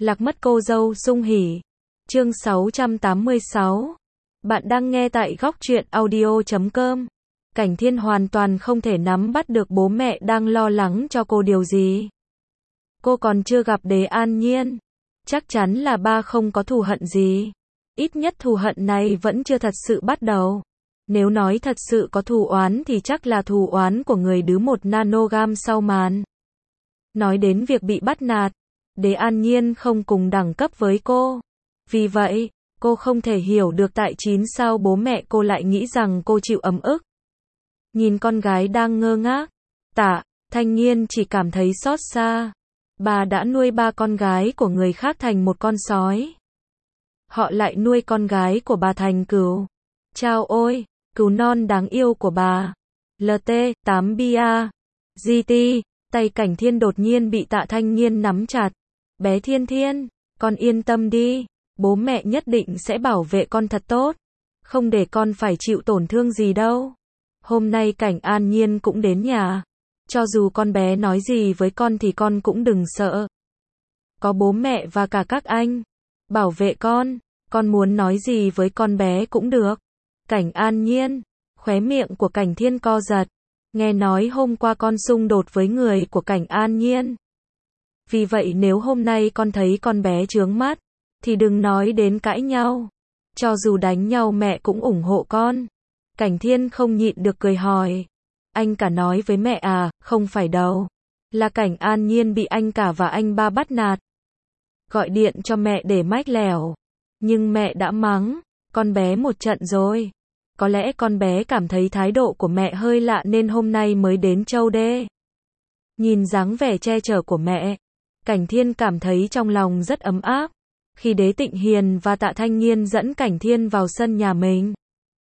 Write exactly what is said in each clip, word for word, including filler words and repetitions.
Lạc mất cô dâu sung hỉ. Chương sáu trăm tám mươi sáu. Bạn đang nghe tại góc truyện audio chấm com. Cảnh Thiên hoàn toàn không thể nắm bắt được bố mẹ đang lo lắng cho cô điều gì. Cô còn chưa gặp Đế An Nhiên. Chắc chắn là ba không có thù hận gì. Ít nhất thù hận này vẫn chưa thật sự bắt đầu. Nếu nói thật sự có thù oán thì chắc là thù oán của người đứa một nanogam sau màn. Nói đến việc bị bắt nạt, Đế An Nhiên không cùng đẳng cấp với cô. Vì vậy, cô không thể hiểu được tại chín sao bố mẹ cô lại nghĩ rằng cô chịu ấm ức. Nhìn con gái đang ngơ ngác, Tạ Thanh Nhiên chỉ cảm thấy xót xa. Bà đã nuôi ba con gái của người khác thành một con sói. Họ lại nuôi con gái của bà thành cừu. Chao ôi, cừu non đáng yêu của bà. lờ tê tám bê a. giê tê, tay Cảnh Thiên đột nhiên bị Tạ Thanh Nhiên nắm chặt. Bé Thiên Thiên, con yên tâm đi. Bố mẹ nhất định sẽ bảo vệ con thật tốt. Không để con phải chịu tổn thương gì đâu. Hôm nay Cảnh An Nhiên cũng đến nhà. Cho dù con bé nói gì với con thì con cũng đừng sợ. Có bố mẹ và cả các anh bảo vệ con. Con muốn nói gì với con bé cũng được. Cảnh An Nhiên, khóe miệng của Cảnh Thiên co giật. Nghe nói hôm qua con xung đột với người của Cảnh An Nhiên. Vì vậy nếu hôm nay con thấy con bé chướng mắt, thì đừng nói đến cãi nhau. Cho dù đánh nhau mẹ cũng ủng hộ con. Cảnh Thiên không nhịn được cười hỏi. Anh cả nói với mẹ à? Không phải đâu. Là Cảnh An Nhiên bị anh cả và anh ba bắt nạt. Gọi điện cho mẹ để mách lẻo. Nhưng mẹ đã mắng con bé một trận rồi. Có lẽ con bé cảm thấy thái độ của mẹ hơi lạ nên hôm nay mới đến Châu Đê. Nhìn dáng vẻ che chở của mẹ, Cảnh Thiên cảm thấy trong lòng rất ấm áp. Khi Đế Tịnh Hiền và Tạ Thanh Nhiên dẫn Cảnh Thiên vào sân nhà mình,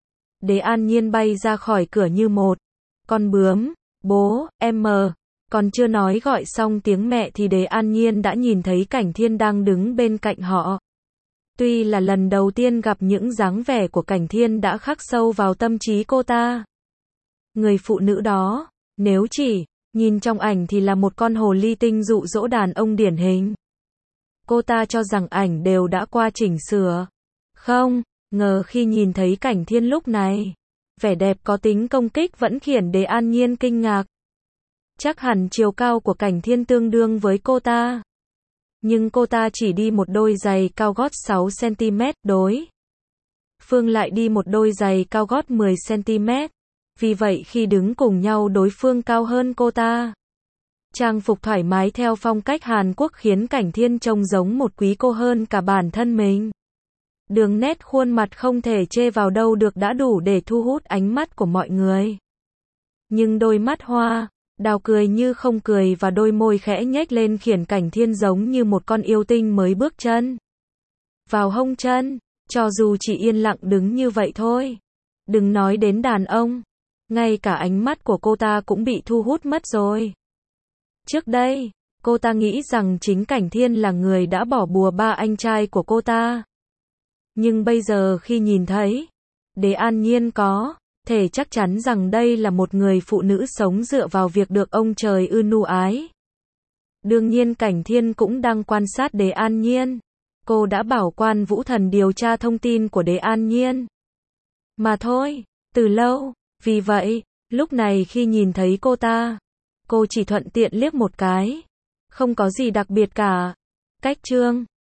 Đế An Nhiên bay ra khỏi cửa như một con bướm. Bố, em mờ. Còn chưa nói gọi xong tiếng mẹ thì Đế An Nhiên đã nhìn thấy Cảnh Thiên đang đứng bên cạnh họ. Tuy là lần đầu tiên gặp những dáng vẻ của Cảnh Thiên đã khắc sâu vào tâm trí cô ta. Người phụ nữ đó, nếu chỉ nhìn trong ảnh thì là một con hồ ly tinh dụ dỗ đàn ông điển hình. Cô ta cho rằng ảnh đều đã qua chỉnh sửa. Không ngờ khi nhìn thấy Cảnh Thiên lúc này, vẻ đẹp có tính công kích vẫn khiến Đế An Nhiên kinh ngạc. Chắc hẳn chiều cao của Cảnh Thiên tương đương với cô ta. Nhưng cô ta chỉ đi một đôi giày cao gót sáu xăng ti mét, đối phương lại đi một đôi giày cao gót mười xăng ti mét. Vì vậy khi đứng cùng nhau đối phương cao hơn cô ta. Trang phục thoải mái theo phong cách Hàn Quốc khiến Cảnh Thiên trông giống một quý cô hơn cả bản thân mình. Đường nét khuôn mặt không thể chê vào đâu được đã đủ để thu hút ánh mắt của mọi người. Nhưng đôi mắt hoa đào cười như không cười và đôi môi khẽ nhếch lên khiến Cảnh Thiên giống như một con yêu tinh mới bước chân vào hông chân. Cho dù chỉ yên lặng đứng như vậy thôi, đừng nói đến đàn ông, ngay cả ánh mắt của cô ta cũng bị thu hút mất rồi. Trước đây, cô ta nghĩ rằng chính Cảnh Thiên là người đã bỏ bùa ba anh trai của cô ta. Nhưng bây giờ khi nhìn thấy Đế An Nhiên có thể chắc chắn rằng đây là một người phụ nữ sống dựa vào việc được ông trời ưu ái. Đương nhiên Cảnh Thiên cũng đang quan sát Đế An Nhiên. Cô đã bảo Quan Vũ Thần điều tra thông tin của Đế An Nhiên mà thôi, từ lâu. Vì vậy, lúc này khi nhìn thấy cô ta, cô chỉ thuận tiện liếc một cái. Không có gì đặc biệt cả. Cách chương